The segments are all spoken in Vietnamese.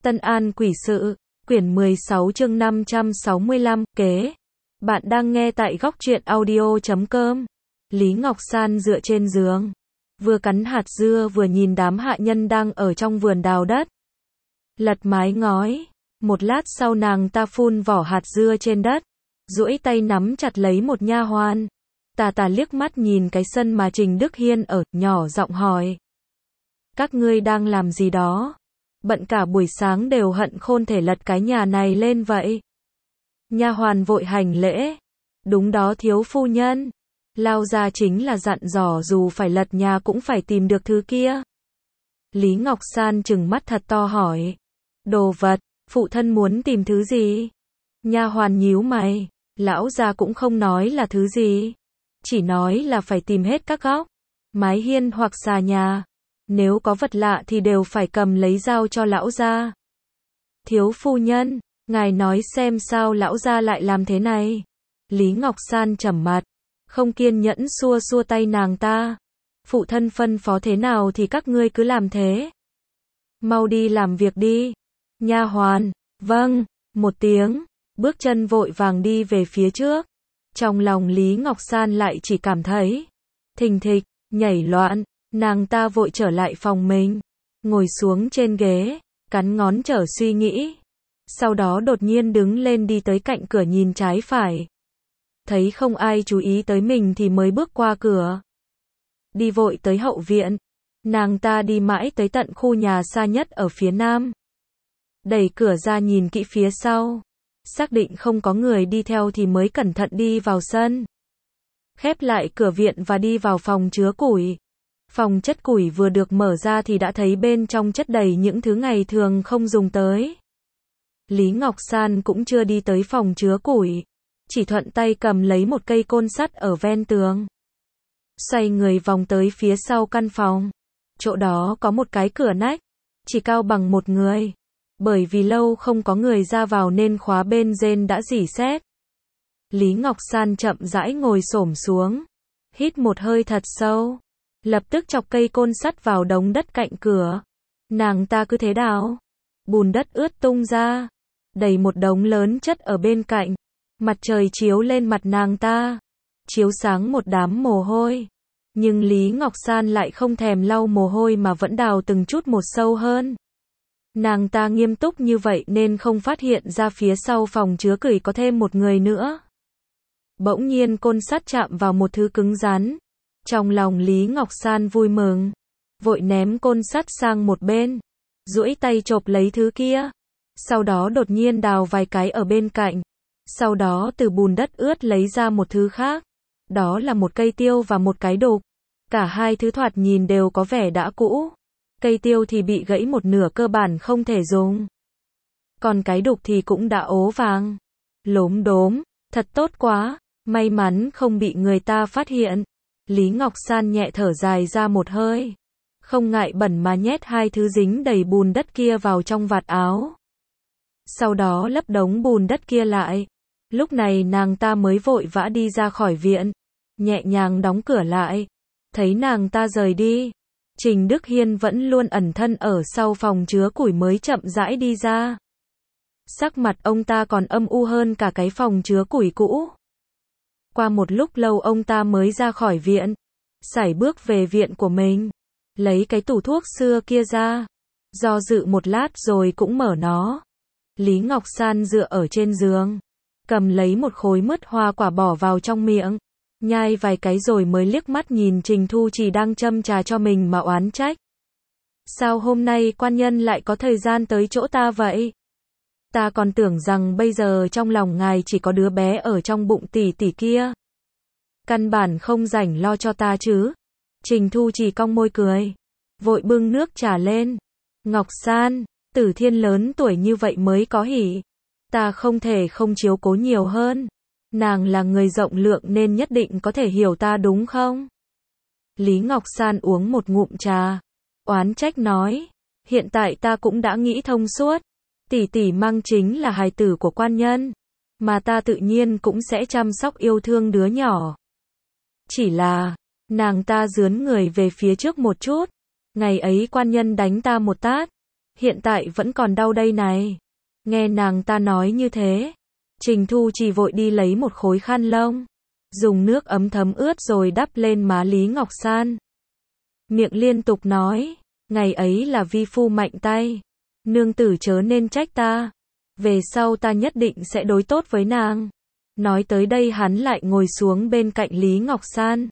Tân An Quỷ Sự, quyển 16 chương 565, kế. Bạn đang nghe tại góc truyện audio.com. Lý Ngọc San dựa trên giường, vừa cắn hạt dưa vừa nhìn đám hạ nhân đang ở trong vườn đào đất. Lật mái ngói, một lát sau nàng ta phun vỏ hạt dưa trên đất, duỗi tay nắm chặt lấy một nha hoàn. Tà tà liếc mắt nhìn cái sân mà Trình Đức Hiên ở, nhỏ giọng hỏi. Các ngươi đang làm gì đó? Bận cả buổi sáng đều hận khôn thể lật cái nhà này lên vậy. Nha hoàn vội hành lễ. Đúng đó thiếu phu nhân. Lao ra chính là dặn dò dù phải lật nhà cũng phải tìm được thứ kia. Lý Ngọc San trừng mắt thật to hỏi. Đồ vật, phụ thân muốn tìm thứ gì? Nha hoàn nhíu mày. Lão gia cũng không nói là thứ gì. Chỉ nói là phải tìm hết các góc, mái hiên hoặc xà nhà. Nếu có vật lạ thì đều phải cầm lấy dao cho lão gia. Thiếu phu nhân, ngài nói xem sao lão gia lại làm thế này. Lý Ngọc San trầm mặt, không kiên nhẫn xua xua tay nàng ta. Phụ thân phân phó thế nào thì các ngươi cứ làm thế. Mau đi làm việc đi. Nha hoàn, vâng, một tiếng, bước chân vội vàng đi về phía trước. Trong lòng Lý Ngọc San lại chỉ cảm thấy thình thịch, nhảy loạn. Nàng ta vội trở lại phòng mình, ngồi xuống trên ghế, cắn ngón trở suy nghĩ. Sau đó đột nhiên đứng lên đi tới cạnh cửa nhìn trái phải. Thấy không ai chú ý tới mình thì mới bước qua cửa. Đi vội tới hậu viện. Nàng ta đi mãi tới tận khu nhà xa nhất ở phía nam. Đẩy cửa ra nhìn kỹ phía sau. Xác định không có người đi theo thì mới cẩn thận đi vào sân. Khép lại cửa viện và đi vào phòng chứa củi. Phòng chất củi vừa được mở ra thì đã thấy bên trong chất đầy những thứ ngày thường không dùng tới. Lý Ngọc San cũng chưa đi tới phòng chứa củi, chỉ thuận tay cầm lấy một cây côn sắt ở ven tường. Xoay người vòng tới phía sau căn phòng. Chỗ đó có một cái cửa nách, chỉ cao bằng một người. Bởi vì lâu không có người ra vào nên khóa bên rên đã rỉ sét. Lý Ngọc San chậm rãi ngồi xổm xuống, hít một hơi thật sâu. Lập tức chọc cây côn sắt vào đống đất cạnh cửa. Nàng ta cứ thế đào. Bùn đất ướt tung ra. Đầy một đống lớn chất ở bên cạnh. Mặt trời chiếu lên mặt nàng ta. Chiếu sáng một đám mồ hôi. Nhưng Lý Ngọc San lại không thèm lau mồ hôi mà vẫn đào từng chút một sâu hơn. Nàng ta nghiêm túc như vậy nên không phát hiện ra phía sau phòng chứa củi có thêm một người nữa. Bỗng nhiên côn sắt chạm vào một thứ cứng rắn. Trong lòng Lý Ngọc San vui mừng, vội ném côn sắt sang một bên, duỗi tay chộp lấy thứ kia, sau đó đột nhiên đào vài cái ở bên cạnh, sau đó từ bùn đất ướt lấy ra một thứ khác, đó là một cây tiêu và một cái đục, cả hai thứ thoạt nhìn đều có vẻ đã cũ, cây tiêu thì bị gãy một nửa cơ bản không thể dùng, còn cái đục thì cũng đã ố vàng, lốm đốm, thật tốt quá, may mắn không bị người ta phát hiện. Lý Ngọc San nhẹ thở dài ra một hơi. Không ngại bẩn mà nhét hai thứ dính đầy bùn đất kia vào trong vạt áo. Sau đó lấp đống bùn đất kia lại. Lúc này nàng ta mới vội vã đi ra khỏi viện. Nhẹ nhàng đóng cửa lại. Thấy nàng ta rời đi. Trình Đức Hiên vẫn luôn ẩn thân ở sau phòng chứa củi mới chậm rãi đi ra. Sắc mặt ông ta còn âm u hơn cả cái phòng chứa củi cũ. Qua một lúc lâu ông ta mới ra khỏi viện, sải bước về viện của mình, lấy cái tủ thuốc xưa kia ra, do dự một lát rồi cũng mở nó. Lý Ngọc San dựa ở trên giường, cầm lấy một khối mứt hoa quả bỏ vào trong miệng, nhai vài cái rồi mới liếc mắt nhìn Trình Thu Trì đang châm trà cho mình mà oán trách. Sao hôm nay quan nhân lại có thời gian tới chỗ ta vậy? Ta còn tưởng rằng bây giờ trong lòng ngài chỉ có đứa bé ở trong bụng tỷ tỷ kia. Căn bản không rảnh lo cho ta chứ. Trình Thu Trì cong môi cười. Vội bưng nước trà lên. Ngọc San, Tử Thiên lớn tuổi như vậy mới có hỉ. Ta không thể không chiếu cố nhiều hơn. Nàng là người rộng lượng nên nhất định có thể hiểu ta đúng không? Lý Ngọc San uống một ngụm trà. Oán trách nói. Hiện tại ta cũng đã nghĩ thông suốt. Tỷ tỷ mang chính là hài tử của quan nhân, mà ta tự nhiên cũng sẽ chăm sóc yêu thương đứa nhỏ. Chỉ là, nàng ta dướn người về phía trước một chút, ngày ấy quan nhân đánh ta một tát, hiện tại vẫn còn đau đây này. Nghe nàng ta nói như thế, Trình Thu Trì vội đi lấy một khối khăn lông, dùng nước ấm thấm ướt rồi đắp lên má Lý Ngọc San. Miệng liên tục nói, ngày ấy là vi phu mạnh tay, nương tử chớ nên trách ta, về sau ta nhất định sẽ đối tốt với nàng. Nói tới đây hắn lại ngồi xuống bên cạnh Lý Ngọc San,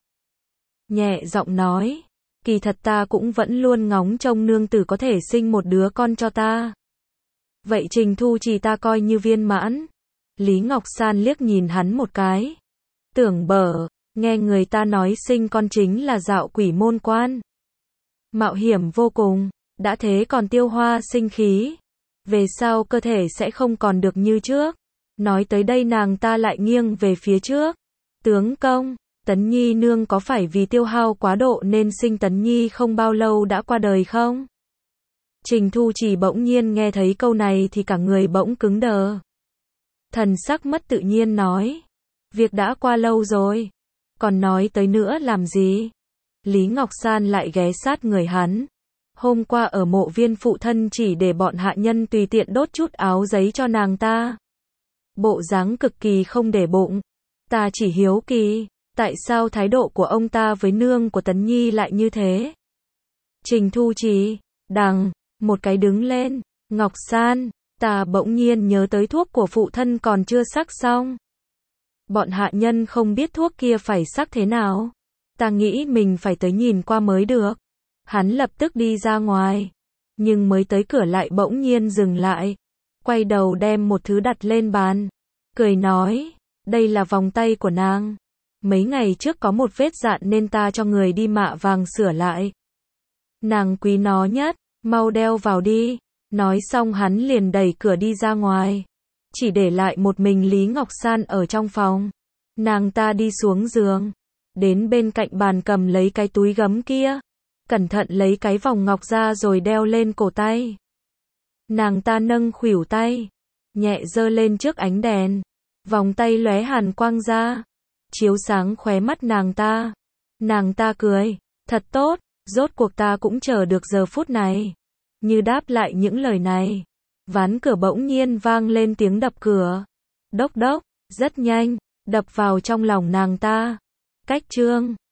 nhẹ giọng nói, kỳ thật ta cũng vẫn luôn ngóng trông nương tử có thể sinh một đứa con cho ta. Vậy Trình Thu Trì ta coi như viên mãn. Lý Ngọc San liếc nhìn hắn một cái, tưởng bở, nghe người ta nói sinh con chính là dạo quỷ môn quan, mạo hiểm vô cùng, đã thế còn tiêu hoa sinh khí, về sau cơ thể sẽ không còn được như trước. Nói tới đây nàng ta lại nghiêng về phía trước, tướng công, Tấn Nhi nương có phải vì tiêu hao quá độ nên sinh Tấn Nhi không bao lâu đã qua đời không? Trình Thu Trì bỗng nhiên nghe thấy câu này thì cả người bỗng cứng đờ, thần sắc mất tự nhiên nói, việc đã qua lâu rồi, còn nói tới nữa làm gì? Lý Ngọc San lại ghé sát người hắn, hôm qua ở mộ viên phụ thân chỉ để bọn hạ nhân tùy tiện đốt chút áo giấy cho nàng ta, bộ dáng cực kỳ không để bụng. Ta chỉ hiếu kỳ, tại sao thái độ của ông ta với nương của Tấn Nhi lại như thế? Trình Thu Trì, đằng, một cái đứng lên, Ngọc San, ta bỗng nhiên nhớ tới thuốc của phụ thân còn chưa sắc xong. Bọn hạ nhân không biết thuốc kia phải sắc thế nào. Ta nghĩ mình phải tới nhìn qua mới được. Hắn lập tức đi ra ngoài, nhưng mới tới cửa lại bỗng nhiên dừng lại, quay đầu đem một thứ đặt lên bàn, cười nói, đây là vòng tay của nàng. Mấy ngày trước có một vết dạn nên ta cho người đi mạ vàng sửa lại. Nàng quý nó nhất, mau đeo vào đi. Nói xong hắn liền đẩy cửa đi ra ngoài, chỉ để lại một mình Lý Ngọc San ở trong phòng. Nàng ta đi xuống giường, đến bên cạnh bàn cầm lấy cái túi gấm kia, cẩn thận lấy cái vòng ngọc ra rồi đeo lên cổ tay. Nàng ta nâng khuỷu tay, nhẹ giơ lên trước ánh đèn, vòng tay lóe hàn quang ra, chiếu sáng khóe mắt nàng ta. Nàng ta cười, thật tốt, rốt cuộc ta cũng chờ được giờ phút này. Như đáp lại những lời này, ván cửa bỗng nhiên vang lên tiếng đập cửa. Đốc đốc, rất nhanh, đập vào trong lòng nàng ta. Cách chương